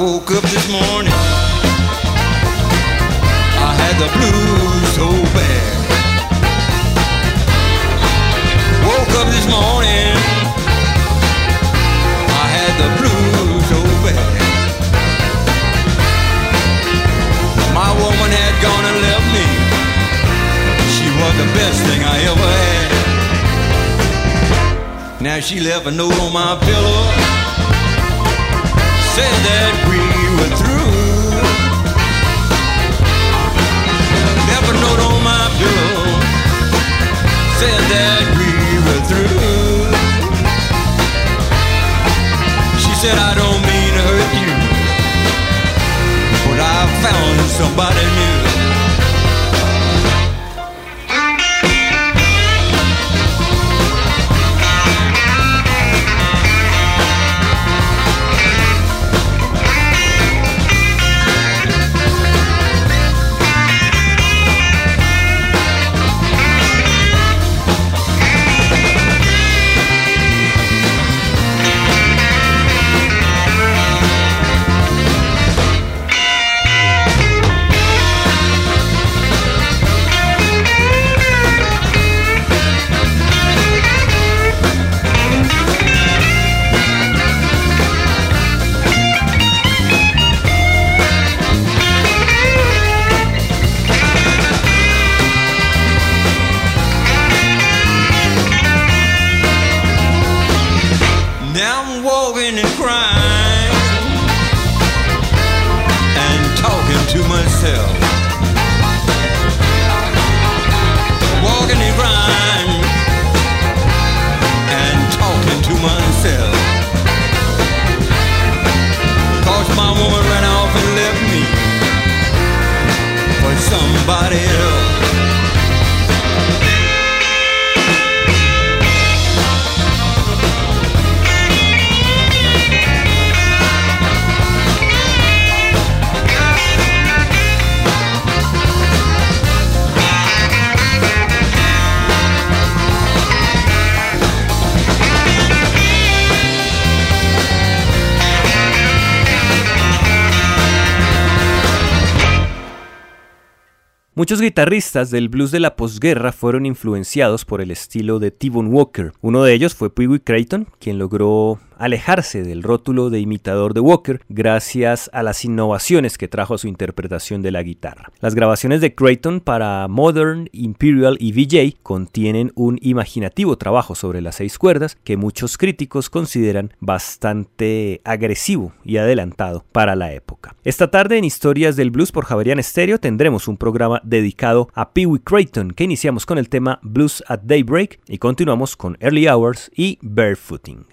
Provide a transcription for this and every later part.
woke up this morning, I had the blues so bad. Woke up this morning, I had the blues so bad. My woman had gone and left me. She was the best thing I ever had. Now she left a note on my pillow, said that we were through. Left a note on my pillow, said that we were through. She said, I don't mean to hurt you, but I found somebody new. Muchos guitarristas del blues de la posguerra fueron influenciados por el estilo de T-Bone Walker. Uno de ellos fue Pee Wee Creighton, quien logró alejarse del rótulo de imitador de Walker gracias a las innovaciones que trajo a su interpretación de la guitarra. Las grabaciones de Creighton para Modern, Imperial y VJ contienen un imaginativo trabajo sobre las 6 cuerdas que muchos críticos consideran bastante agresivo y adelantado para la época. Esta tarde en Historias del Blues por Javerian Estéreo tendremos un programa dedicado a Pee Wee Creighton, que iniciamos con el tema Blues at Daybreak y continuamos con Early Hours y Barefooting.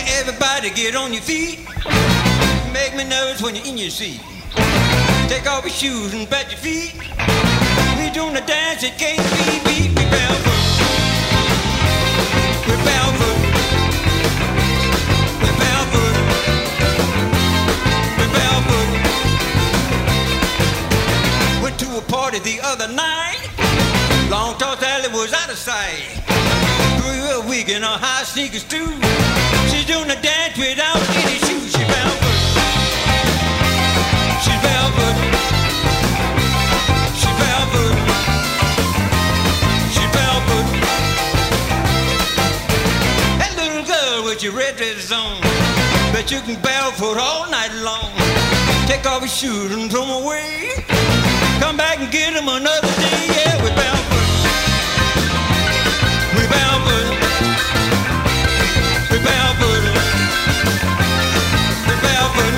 Hey, everybody get on your feet. Make me nervous when you're in your seat. Take off your shoes and pat your feet. We doing a dance that can't be beat. We barefoot. We're barefoot. We're barefoot. We're barefoot. Went to a party the other night. Long Toss Alley was out of sight. Real weak in her high sneakers too. She's doing a dance without any shoes. She's barefoot. She's barefoot. She's barefoot. She's barefoot. That little girl with your red dress on, bet you can barefoot all night long. Take off your shoes and throw them away. Come back and get them another day. Yeah, we're barefoot. We're barefoot. We're barefoot. We're barefoot.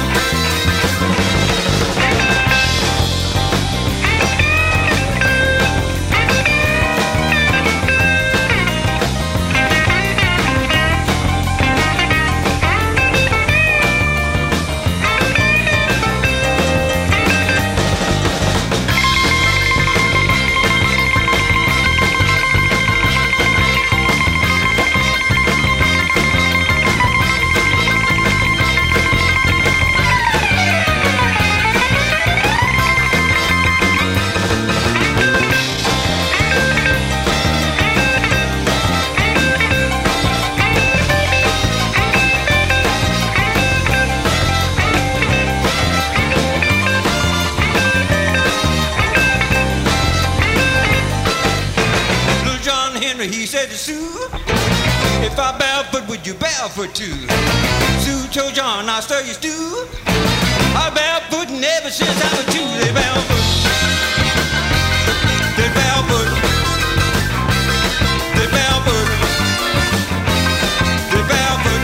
He said to Sue, if I barefoot, would you barefoot too? Sue told John, I'll stir your stew. I'm barefootin' ever since I was two. They barefoot. They barefoot. They barefoot. They barefoot.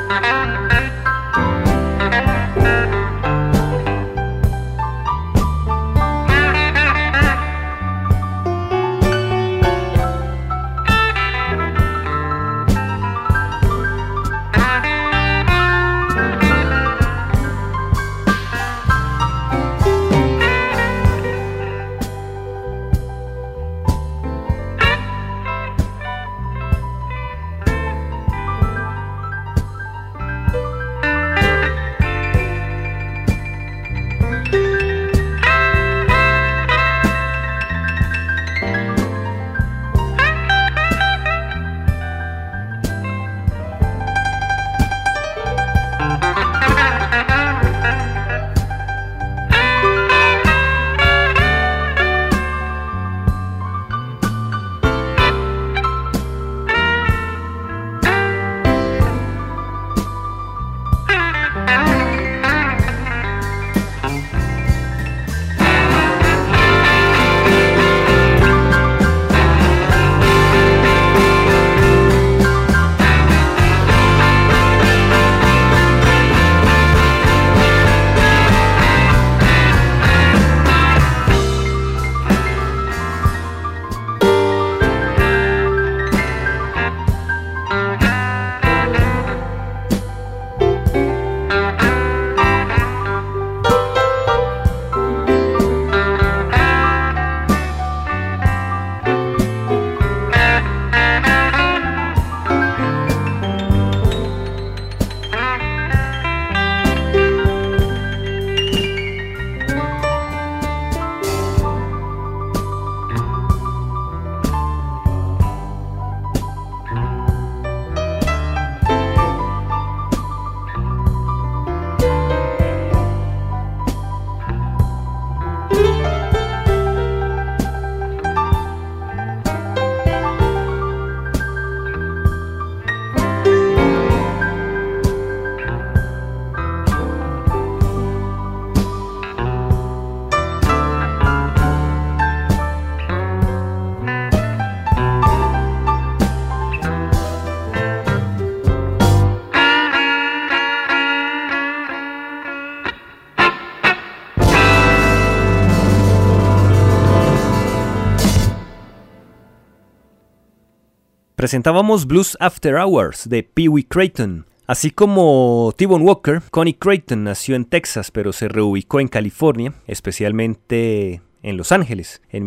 Presentábamos Blues After Hours de Pee Wee Creighton. Así como T-Bone Walker, Connie Creighton nació en Texas pero se reubicó en California, especialmente en Los Ángeles, en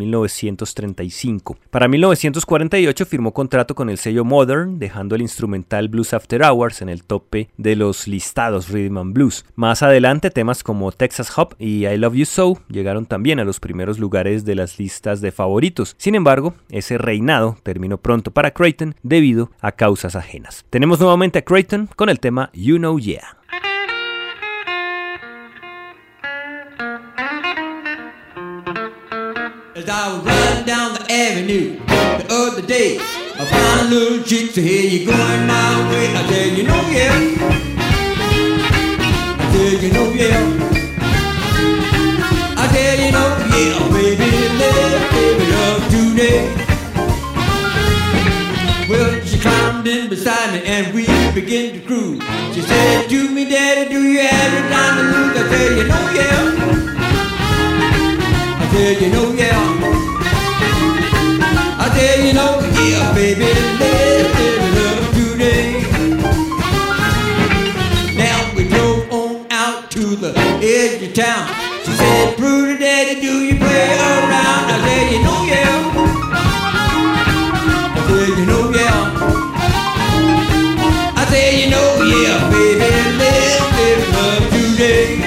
1935. Para 1948 firmó contrato con el sello Modern, dejando el instrumental Blues After Hours en el tope de los listados Rhythm and Blues. Más adelante, temas como Texas Hop y I Love You So llegaron también a los primeros lugares de las listas de favoritos. Sin embargo, ese reinado terminó pronto para Creighton debido a causas ajenas. Tenemos nuevamente a Creighton con el tema You Know Yeah. As I was riding down the avenue the other day, I found a little chick to hear you going my way. I said, you know, yeah. I said, you know, yeah. I said, you know, yeah, baby, baby, love today. Well, she climbed in beside me and we began to cruise. She said to me, Daddy, do you have any time to lose? I said, you know, yeah. I said, you know, yeah. I said, you know, yeah, baby, baby, love today. Now we drove on out to the edge of town. She said, Prudy, Daddy, do you play around? I said, you know, yeah. I said, you know, yeah. I said, you know, yeah, baby, baby, love today.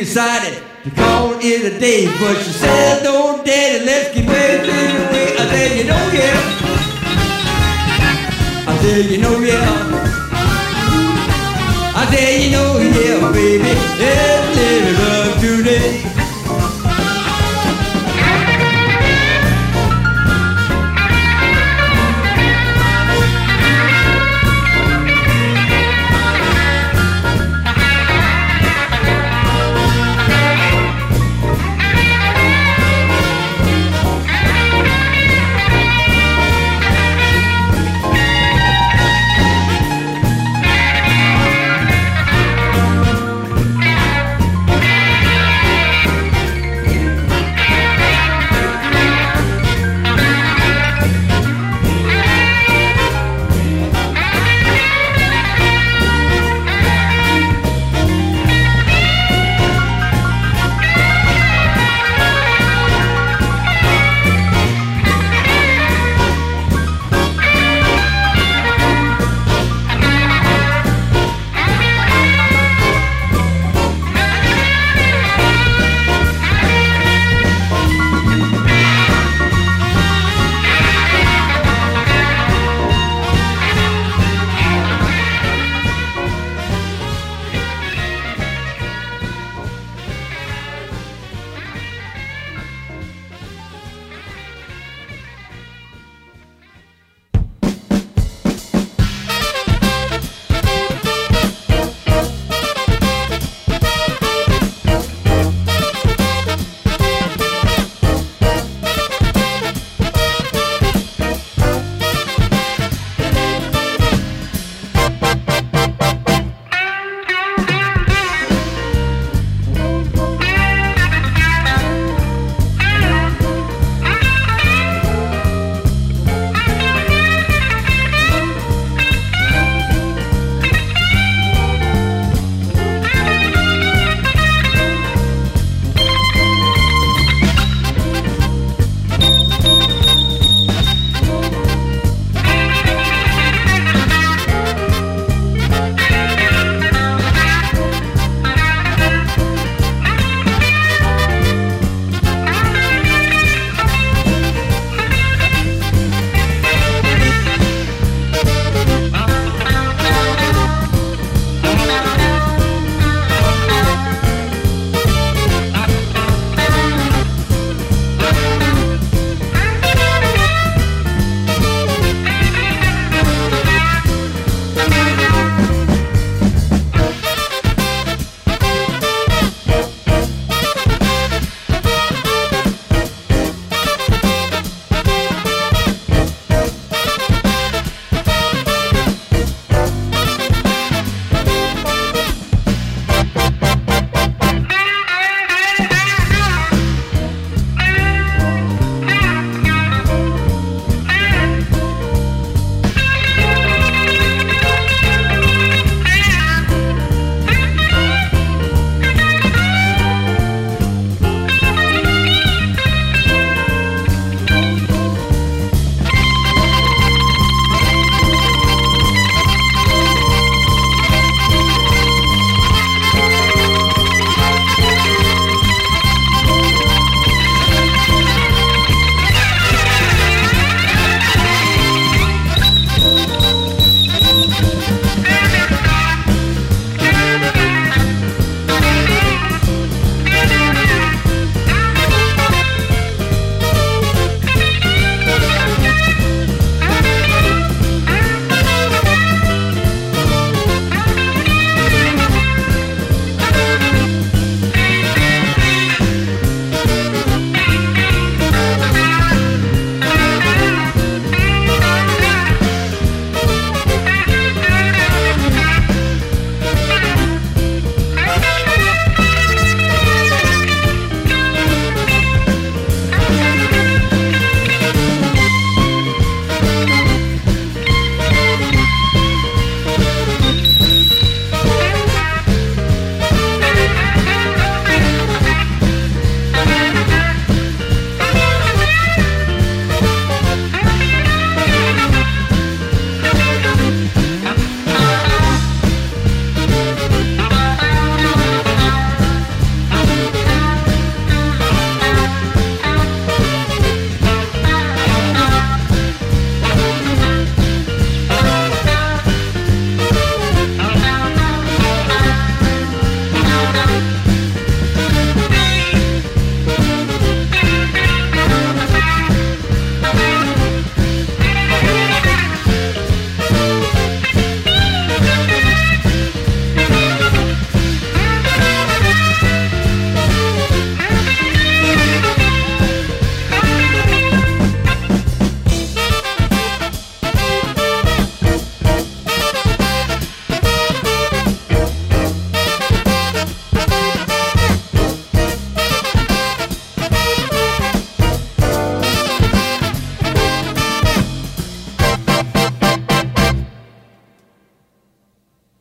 decided to call it a day, but she said, "No, Daddy, let's get married straight away." I said, "You know, yeah." I said, "You know, yeah." I said, "You know, yeah, baby, let's live it up today."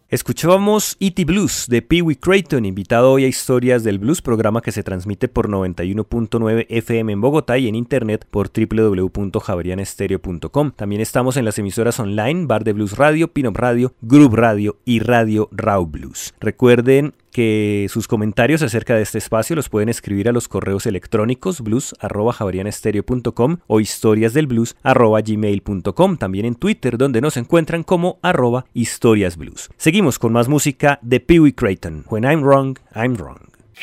Escuchábamos E.T. Blues de Pee Wee Creighton, invitado hoy a Historias del Blues, programa que se transmite por 91.9 FM en Bogotá y en internet por www.javerianestereo.com. También estamos en las emisoras online Bar de Blues Radio, Pin Up Radio, Groove Radio y Radio Raw Blues. Recuerden que sus comentarios acerca de este espacio los pueden escribir a los correos electrónicos blues@javerianestereo.com o historiasdelblues@gmail.com, también en Twitter, donde nos encuentran como @historiasblues. Seguimos con más música de Pee Wee Creighton. When I'm wrong, I'm wrong.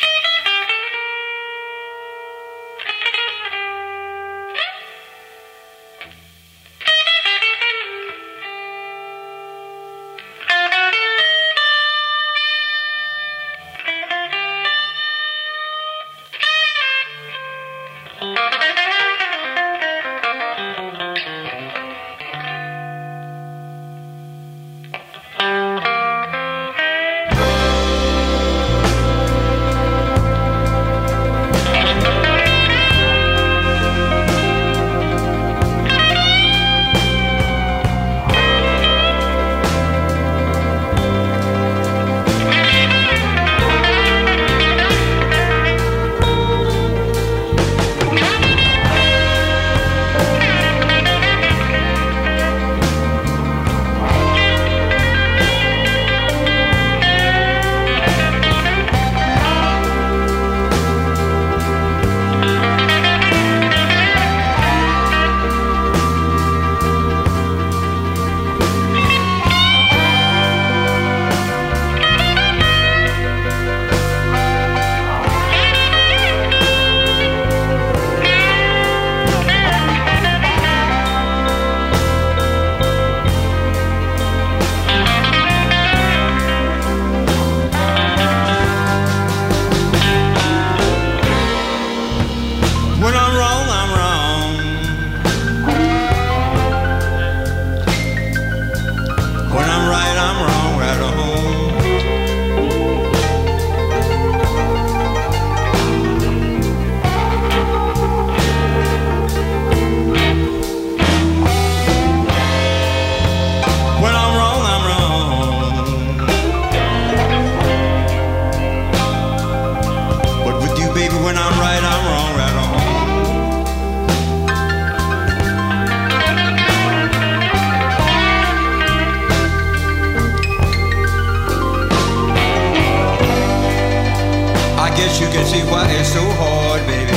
You can see why it's so hard, baby,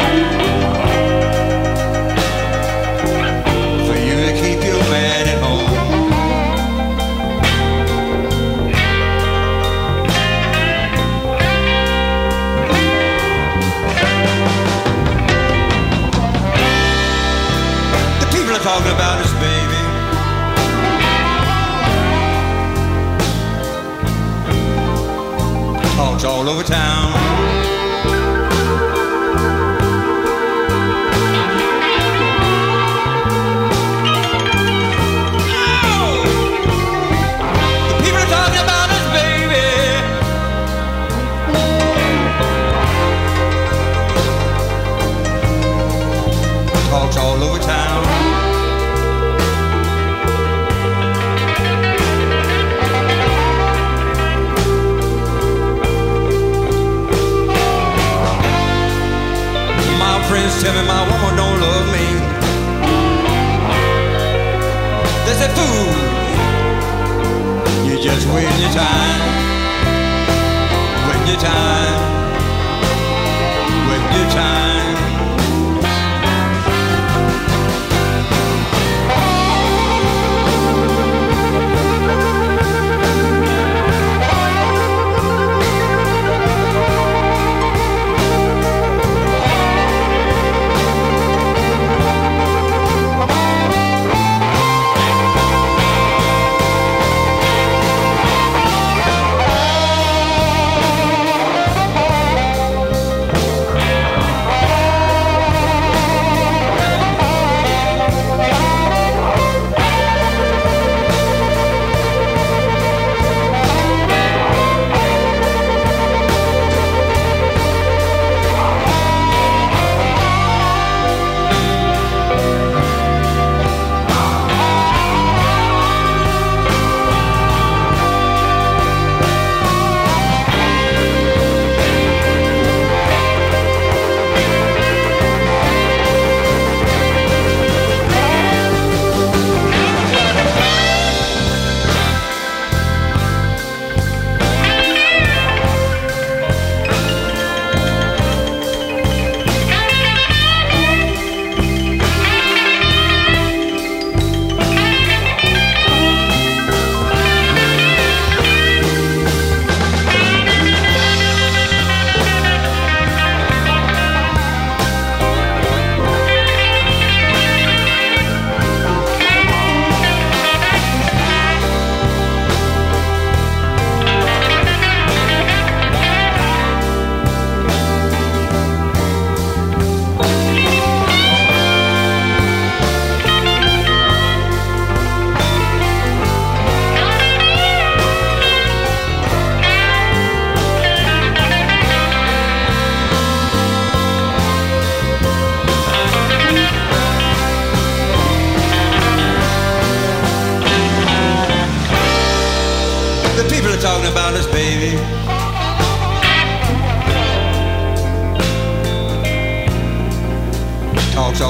for you to keep your man at home. The people are talking about us, baby. Talks all over town. All over town.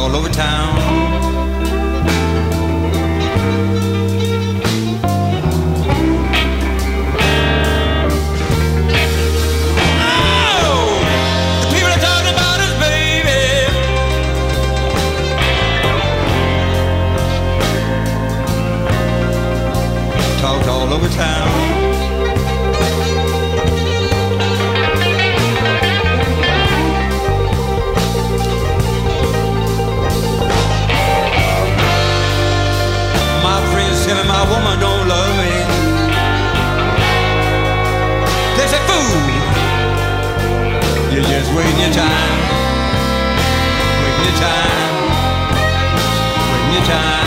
all over town. All over town. My friends tell me my woman don't love me. They say, fool, you're just wasting your time. Wasting your time. Wasting your time.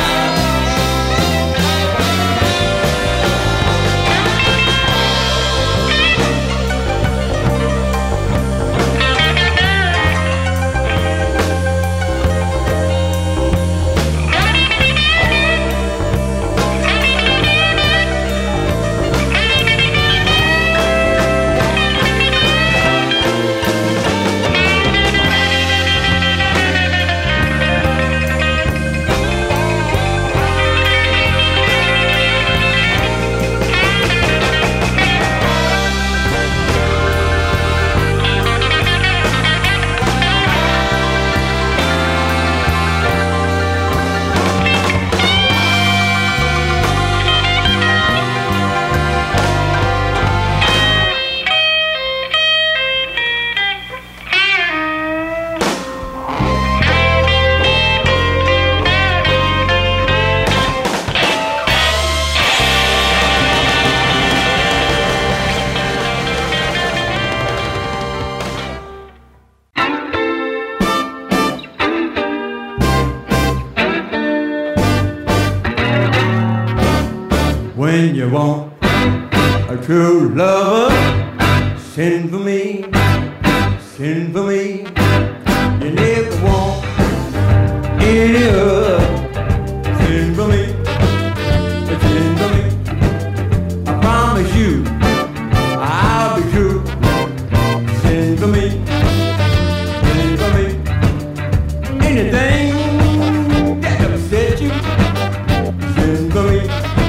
When you want a true lover, send for me, send for me. You never want any other, send for me, send for me. I promise you, I'll be true, send for me, send for me. Anything that upsets you, send for me.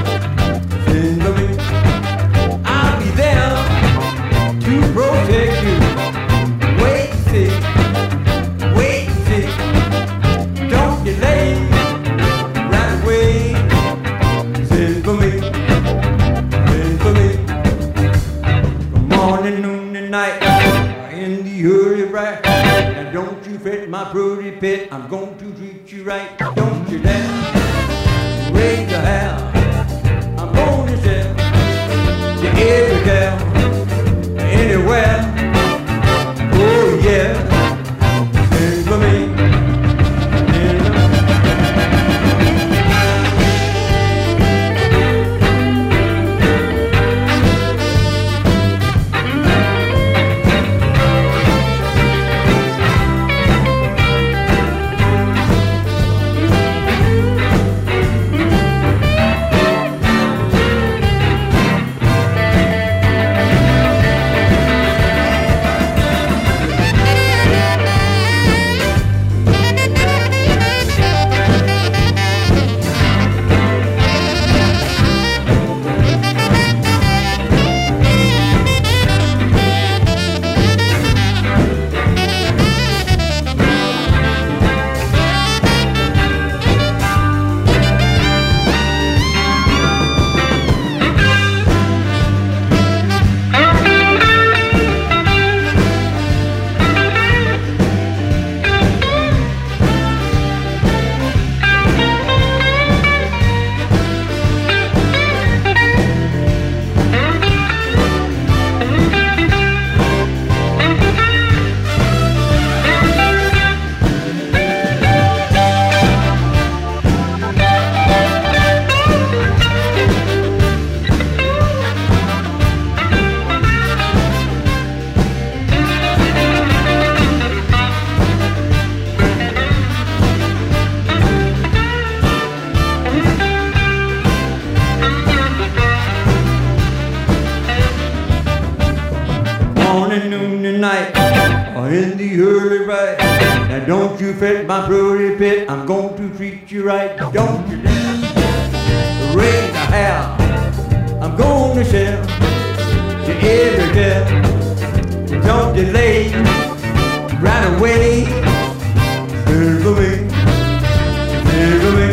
I'll be there to protect you. Wait and see, wait and see. Don't delay, right away. Send for me, send for me. From morning, noon, and night, in the early bright. Now don't you fret, my pretty pet, I'm going to treat you right. Don't you dare raise your hair. I'm gonna tell you every girl, anywhere. Oh yeah, sing for me. Now don't you fret my pretty pet, I'm going to treat you right. Don't you dare raise a hair, I'm going to share you every day. Don't delay, right away. Circle me, circle me.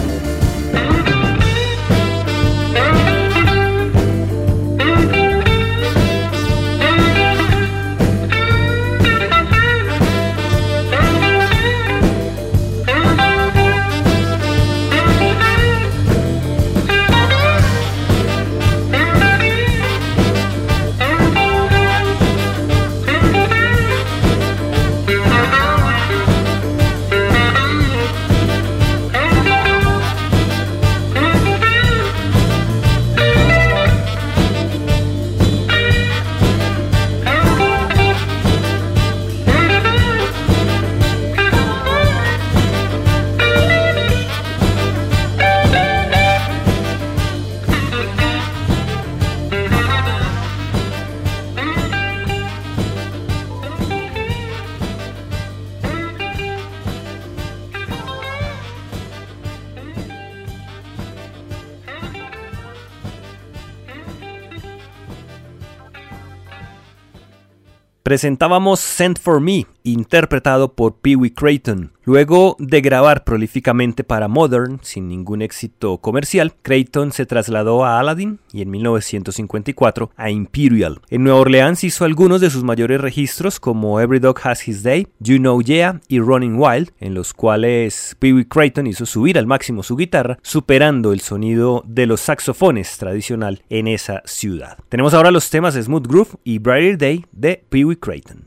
Presentábamos Send for Me, interpretado por Pee Wee Crayton. Luego de grabar prolíficamente para Modern, sin ningún éxito comercial, Crayton se trasladó a Aladdin y en 1954 a Imperial. En Nueva Orleans hizo algunos de sus mayores registros como Every Dog Has His Day, You Know Yeah y Running Wild, en los cuales Pee Wee Crayton hizo subir al máximo su guitarra, superando el sonido de los saxofones tradicional en esa ciudad. Tenemos ahora los temas Smooth Groove y Brighter Day de Pee Wee Crayton.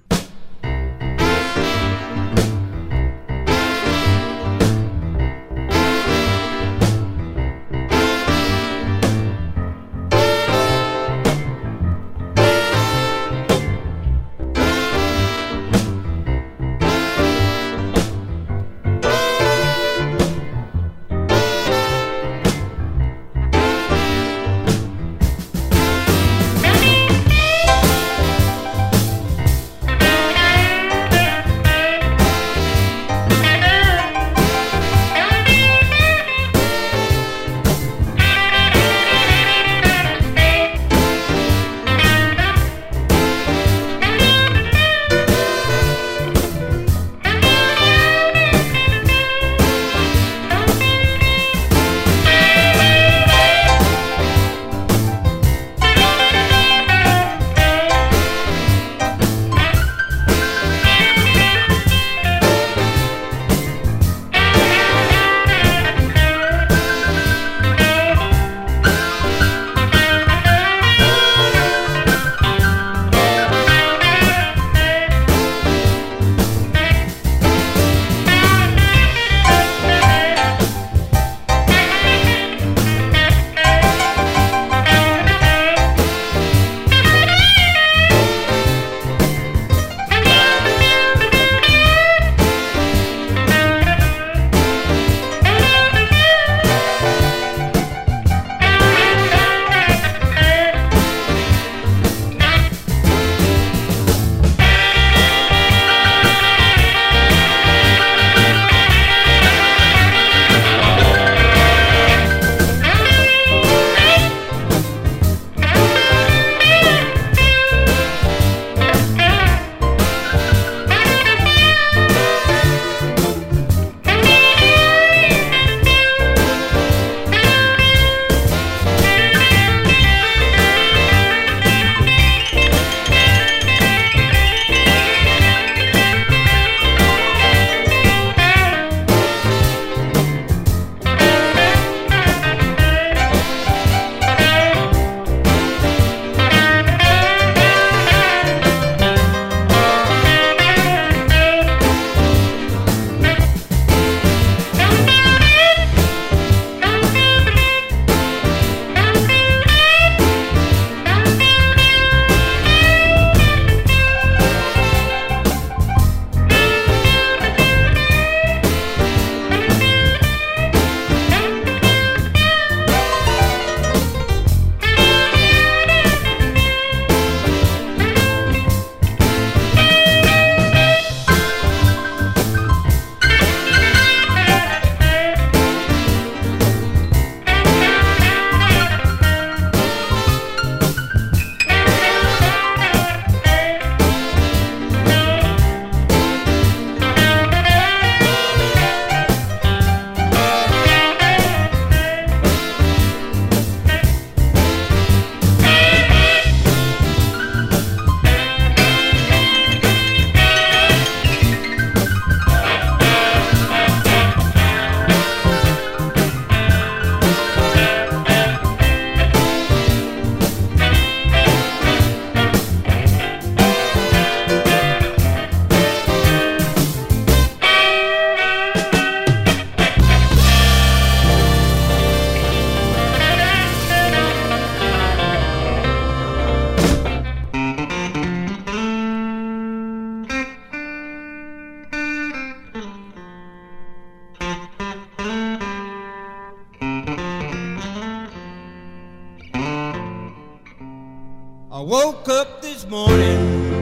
woke up this morning,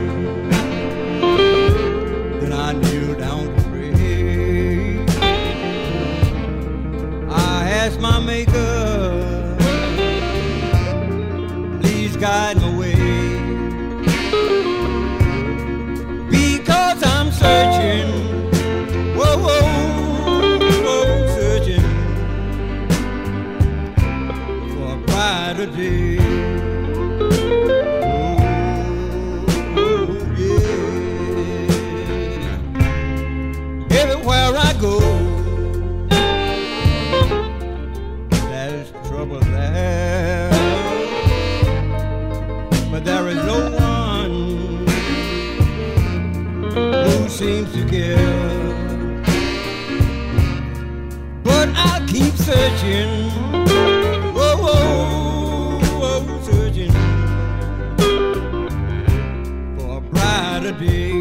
then I kneel down to pray. I asked my Maker, please guide my way, because I'm searching, whoa, whoa, whoa, searching for a brighter day. Everywhere I go, there's trouble there, but there is no one who seems to care. But I'll keep searching, whoa, whoa, whoa, searching for a brighter day.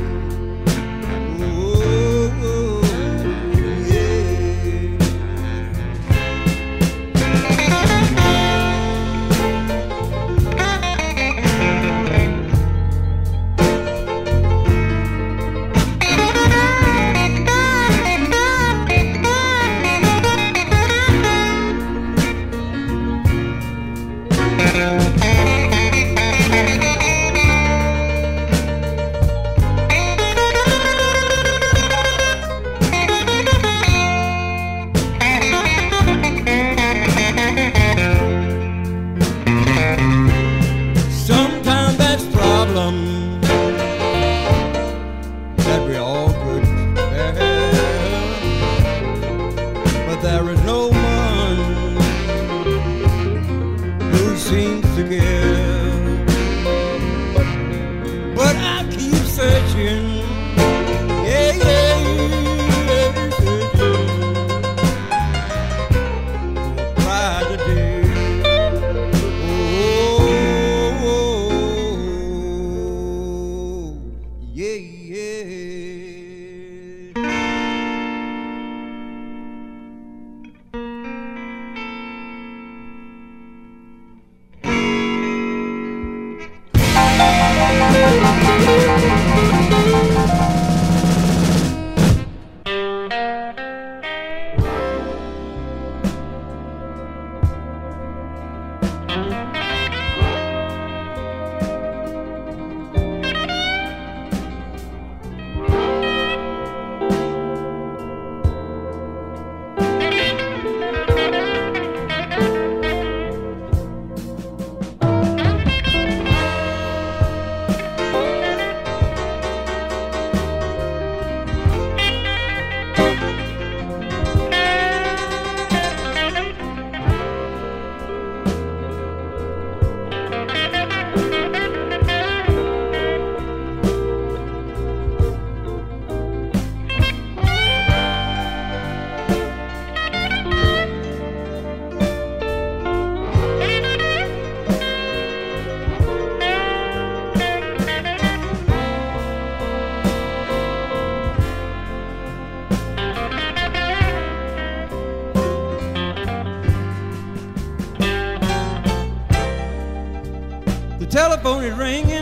Telephone is ringing,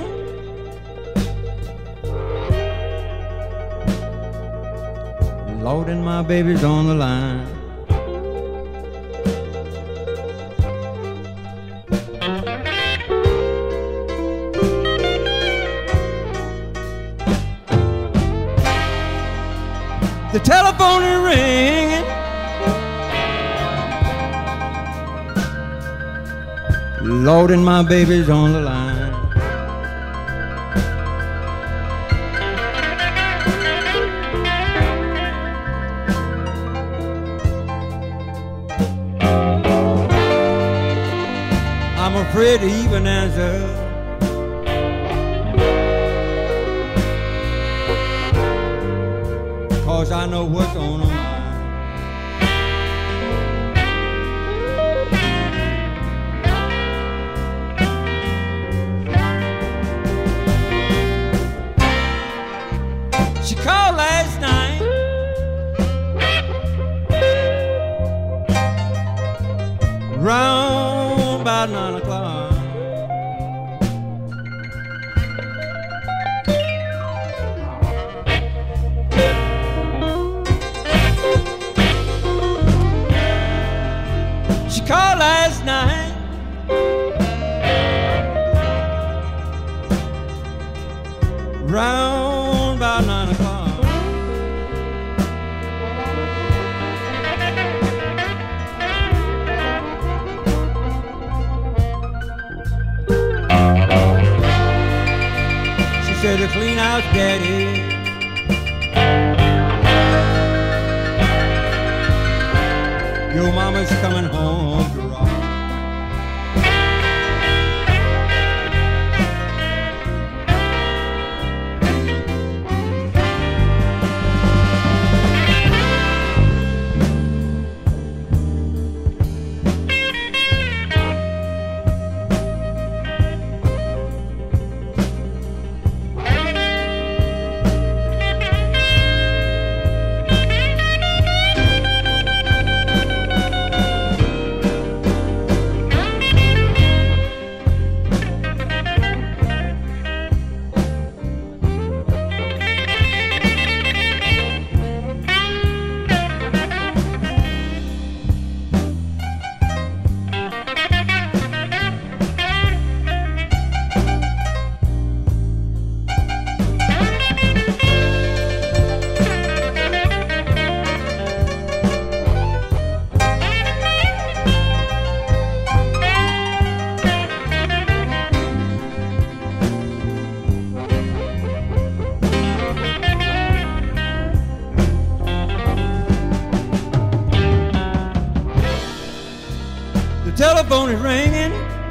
Lord, and my baby's on the line. The telephone is ringing, Lord, and my baby's on the line. I'm afraid to even answer, 'cause I know what's on her mind. She called last night, round about 9 o'clock. house, Daddy. Your mama's coming home to rock. Telephone is ringing.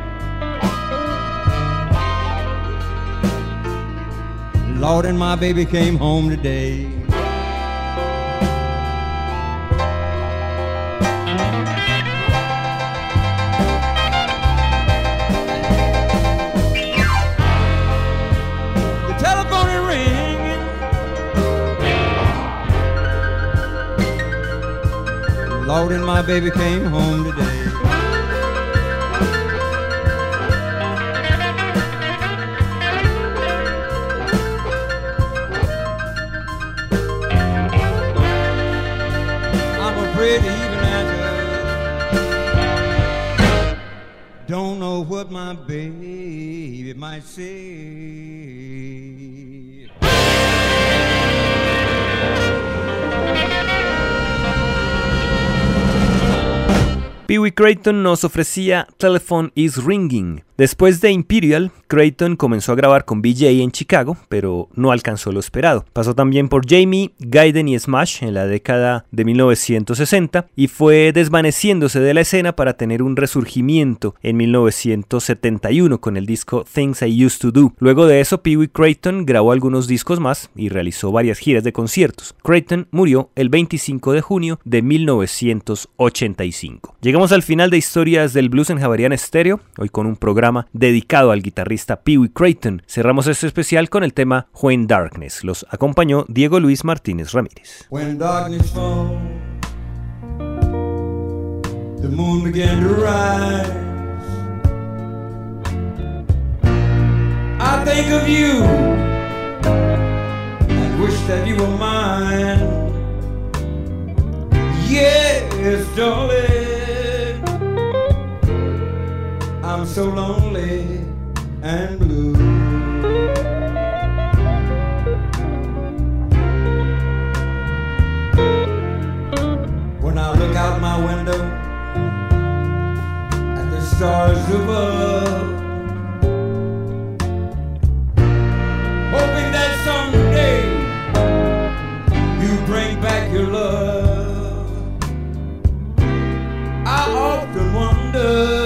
Lord, and my baby came home today. The telephone is ringing. Lord, and my baby came home today. Don't know what my baby might say. Pee Wee Crayton nos ofrecía Telephone is Ringing. Después de Imperial, Crayton comenzó a grabar con BJ en Chicago, pero no alcanzó lo esperado. Pasó también por Jamie, Gaiden y Smash en la década de 1960 y fue desvaneciéndose de la escena para tener un resurgimiento en 1971 con el disco Things I Used to Do. Luego de eso, Pee Wee Crayton grabó algunos discos más y realizó varias giras de conciertos. Crayton murió el 25 de junio de 1985. Llegamos al final de Historias del Blues en Javeriana Estéreo, hoy con un programa dedicado al guitarrista Pee Wee Crayton. Cerramos este especial con el tema When Darkness. Los acompañó Diego Luis Martínez Ramírez. When darkness falls, the moon began to rise. I think of you and wish that you were mine. Yes, darling, I'm so lonely and blue. When I look out my window at the stars above, hoping that someday you bring back your love, I often wonder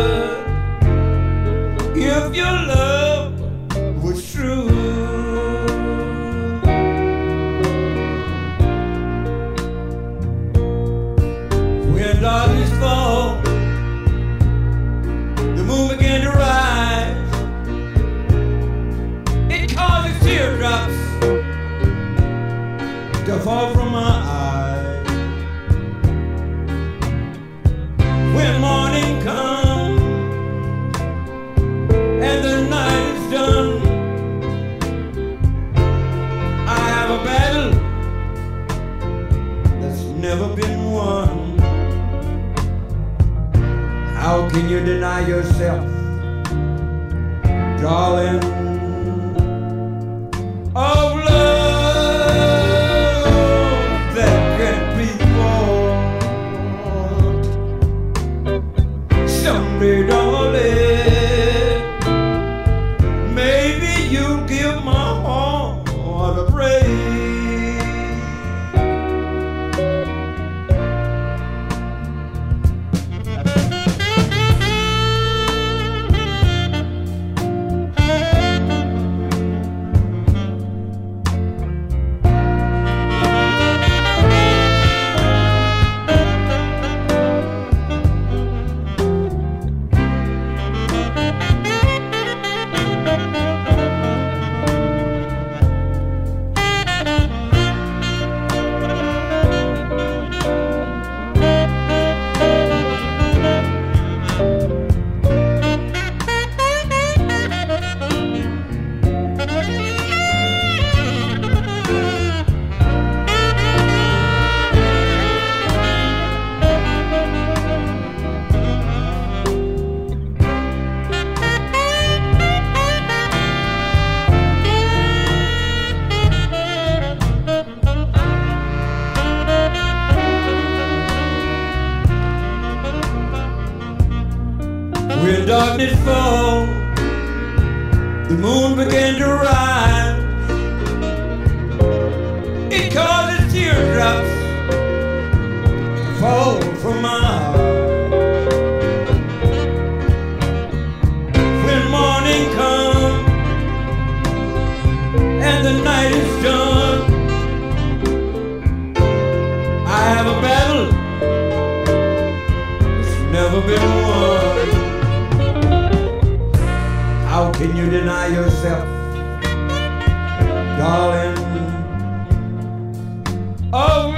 if your love was true. When darkness falls, the moon began to rise. It causes teardrops to fall from my eyes. When morning comes and the night is done, I have a battle that's never been won. How can you deny yourself, darling, of love that can't be bought? Someday, darling, maybe you'll give my heart When darkness falls, the moon began to rise. It causes teardrops to fall from my eyes. When morning comes and the night is done, I have a battle that's never been won. How can you deny yourself, darling? Oh,